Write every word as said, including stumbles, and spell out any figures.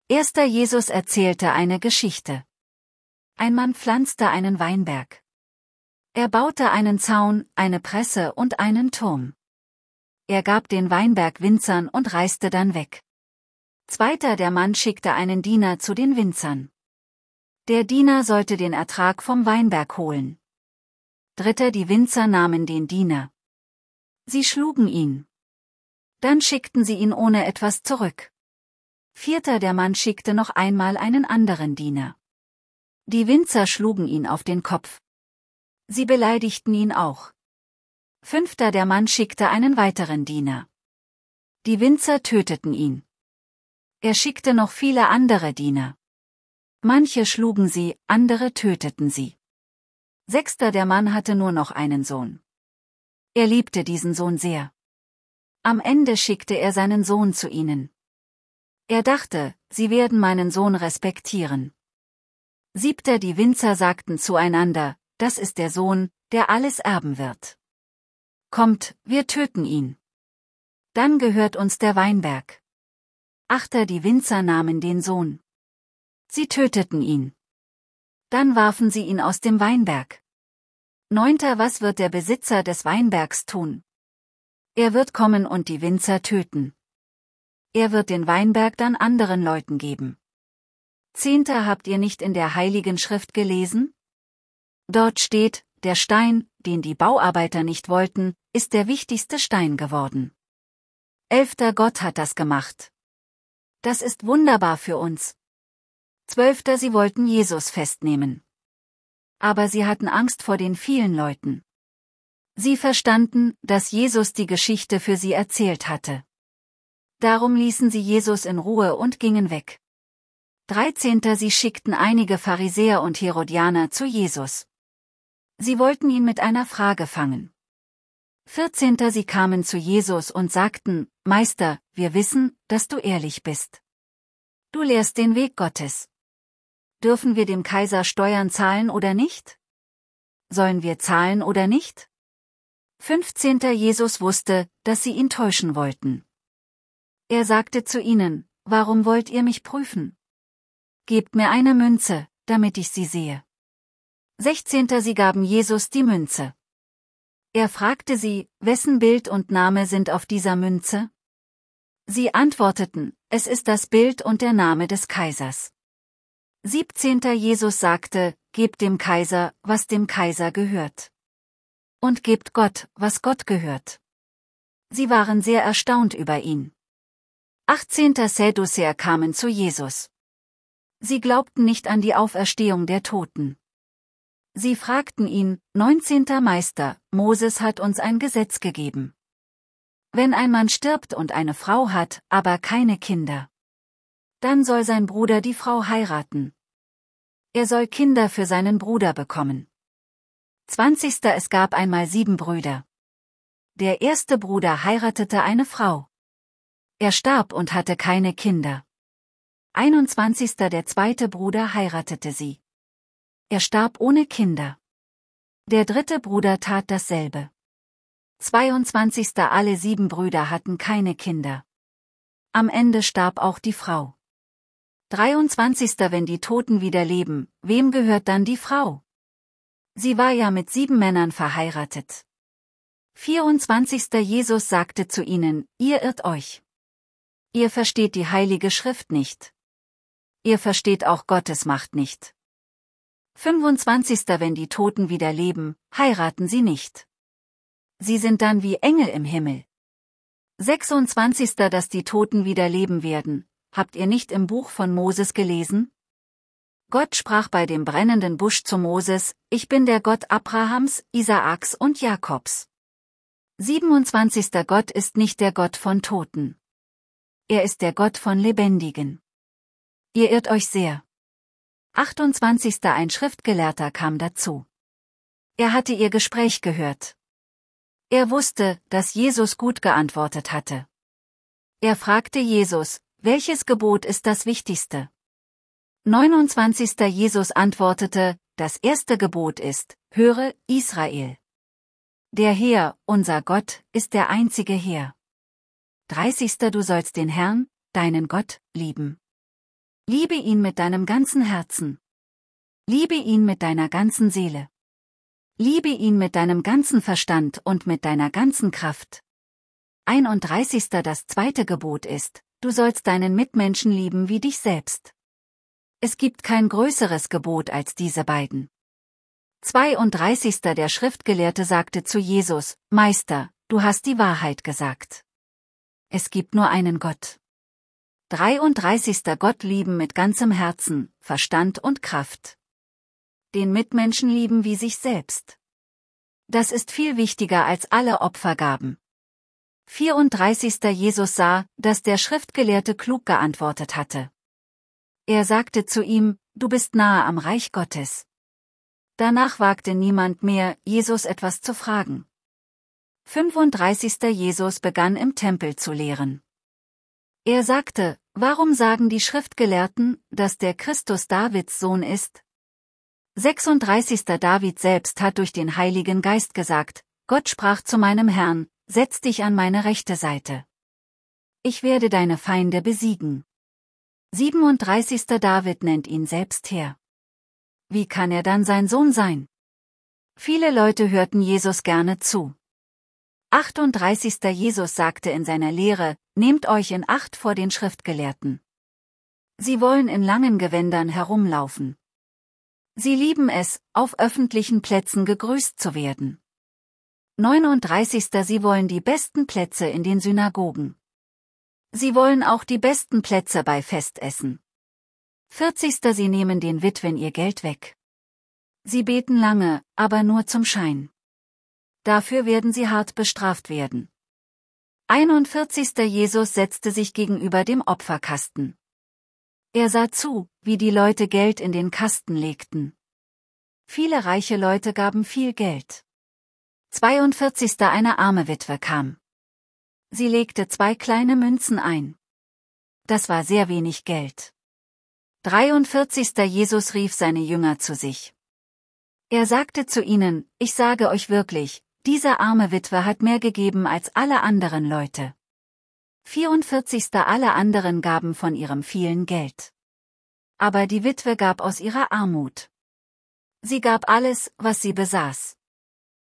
Erster Jesus erzählte eine Geschichte. Ein Mann pflanzte einen Weinberg. Er baute einen Zaun, eine Presse und einen Turm. Er gab den Weinberg Winzern und reiste dann weg. Zweiter der Mann schickte einen Diener zu den Winzern. Der Diener sollte den Ertrag vom Weinberg holen. Dritter die Winzer nahmen den Diener. Sie schlugen ihn. Dann schickten sie ihn ohne etwas zurück. Vierter der Mann schickte noch einmal einen anderen Diener. Die Winzer schlugen ihn auf den Kopf. Sie beleidigten ihn auch. Fünfter der Mann schickte einen weiteren Diener. Die Winzer töteten ihn. Er schickte noch viele andere Diener. Manche schlugen sie, andere töteten sie. Sechster der Mann hatte nur noch einen Sohn. Er liebte diesen Sohn sehr. Am Ende schickte er seinen Sohn zu ihnen. Er dachte, sie werden meinen Sohn respektieren. Siebter die Winzer sagten zueinander, das ist der Sohn, der alles erben wird. Kommt, wir töten ihn. Dann gehört uns der Weinberg. Achter die Winzer nahmen den Sohn. Sie töteten ihn. Dann warfen sie ihn aus dem Weinberg. Neunter was wird der Besitzer des Weinbergs tun? Er wird kommen und die Winzer töten. Er wird den Weinberg dann anderen Leuten geben. Zehnter habt ihr nicht in der Heiligen Schrift gelesen? Dort steht, der Stein, den die Bauarbeiter nicht wollten, ist der wichtigste Stein geworden. Elfter Gott hat das gemacht. Das ist wunderbar für uns. Zwölfter sie wollten Jesus festnehmen. Aber sie hatten Angst vor den vielen Leuten. Sie verstanden, dass Jesus die Geschichte für sie erzählt hatte. Darum ließen sie Jesus in Ruhe und gingen weg. Dreizehnter sie schickten einige Pharisäer und Herodianer zu Jesus. Sie wollten ihn mit einer Frage fangen. Vierzehnter sie kamen zu Jesus und sagten, Meister, wir wissen, dass du ehrlich bist. Du lehrst den Weg Gottes. Dürfen wir dem Kaiser Steuern zahlen oder nicht? Sollen wir zahlen oder nicht? Fünfzehnter Jesus wusste, dass sie ihn täuschen wollten. Er sagte zu ihnen, warum wollt ihr mich prüfen? Gebt mir eine Münze, damit ich sie sehe. Sechzehnter sie gaben Jesus die Münze. Er fragte sie, wessen Bild und Name sind auf dieser Münze? Sie antworteten, es ist das Bild und der Name des Kaisers. Siebzehnter Jesus sagte, gebt dem Kaiser, was dem Kaiser gehört. Und gebt Gott, was Gott gehört. Sie waren sehr erstaunt über ihn. Achtzehnter Sadduzäer kamen zu Jesus. Sie glaubten nicht an die Auferstehung der Toten. Sie fragten ihn, neunzehnter Meister, Moses hat uns ein Gesetz gegeben. Wenn ein Mann stirbt und eine Frau hat, aber keine Kinder, dann soll sein Bruder die Frau heiraten. Er soll Kinder für seinen Bruder bekommen. Zwanzigster Es gab einmal sieben Brüder. Der erste Bruder heiratete eine Frau. Er starb und hatte keine Kinder. Einundzwanzigster Der zweite Bruder heiratete sie. Er starb ohne Kinder. Der dritte Bruder tat dasselbe. Zweiundzwanzigster Alle sieben Brüder hatten keine Kinder. Am Ende starb auch die Frau. dreiundzwanzigster Wenn die Toten wieder leben, wem gehört dann die Frau? Sie war ja mit sieben Männern verheiratet. vierundzwanzigster Jesus sagte zu ihnen, ihr irrt euch. Ihr versteht die Heilige Schrift nicht. Ihr versteht auch Gottes Macht nicht. fünfundzwanzigster Wenn die Toten wieder leben, heiraten sie nicht. Sie sind dann wie Engel im Himmel. sechsundzwanzigster Dass die Toten wieder leben werden, habt ihr nicht im Buch von Moses gelesen? Gott sprach bei dem brennenden Busch zu Moses, ich bin der Gott Abrahams, Isaaks und Jakobs. siebenundzwanzigster Gott ist nicht der Gott von Toten. Er ist der Gott von Lebendigen. Ihr irrt euch sehr. achtundzwanzigster Ein Schriftgelehrter kam dazu. Er hatte ihr Gespräch gehört. Er wusste, dass Jesus gut geantwortet hatte. Er fragte Jesus, welches Gebot ist das wichtigste? neunundzwanzigster Jesus antwortete, das erste Gebot ist, höre, Israel. Der Herr, unser Gott, ist der einzige Herr. dreißigster Du sollst den Herrn, deinen Gott, lieben. Liebe ihn mit deinem ganzen Herzen. Liebe ihn mit deiner ganzen Seele. Liebe ihn mit deinem ganzen Verstand und mit deiner ganzen Kraft. einunddreißigster Das zweite Gebot ist, du sollst deinen Mitmenschen lieben wie dich selbst. Es gibt kein größeres Gebot als diese beiden. zweiunddreißigster Der Schriftgelehrte sagte zu Jesus, Meister, du hast die Wahrheit gesagt. Es gibt nur einen Gott. dreiunddreißigster Gott lieben mit ganzem Herzen, Verstand und Kraft. Den Mitmenschen lieben wie sich selbst. Das ist viel wichtiger als alle Opfergaben. vierunddreißigster Jesus sah, dass der Schriftgelehrte klug geantwortet hatte. Er sagte zu ihm, du bist nahe am Reich Gottes. Danach wagte niemand mehr, Jesus etwas zu fragen. fünfunddreißigster Jesus begann im Tempel zu lehren. Er sagte, warum sagen die Schriftgelehrten, dass der Christus Davids Sohn ist? sechsunddreißigster David selbst hat durch den Heiligen Geist gesagt, Gott sprach zu meinem Herrn, setz dich an meine rechte Seite. Ich werde deine Feinde besiegen. siebenunddreißigster David nennt ihn selbst Herr. Wie kann er dann sein Sohn sein? Viele Leute hörten Jesus gerne zu. achtunddreißigster Jesus sagte in seiner Lehre, nehmt euch in Acht vor den Schriftgelehrten. Sie wollen in langen Gewändern herumlaufen. Sie lieben es, auf öffentlichen Plätzen gegrüßt zu werden. neununddreißigster Sie wollen die besten Plätze in den Synagogen. Sie wollen auch die besten Plätze bei Festessen. vierzigster Sie nehmen den Witwen ihr Geld weg. Sie beten lange, aber nur zum Schein. Dafür werden sie hart bestraft werden. einundvierzigster Jesus setzte sich gegenüber dem Opferkasten. Er sah zu, wie die Leute Geld in den Kasten legten. Viele reiche Leute gaben viel Geld. zweiundvierzigster Eine arme Witwe kam. Sie legte zwei kleine Münzen ein. Das war sehr wenig Geld. dreiundvierzigster Jesus rief seine Jünger zu sich. Er sagte zu ihnen, ich sage euch wirklich, diese arme Witwe hat mehr gegeben als alle anderen Leute. vierundvierzigster Alle anderen gaben von ihrem vielen Geld. Aber die Witwe gab aus ihrer Armut. Sie gab alles, was sie besaß.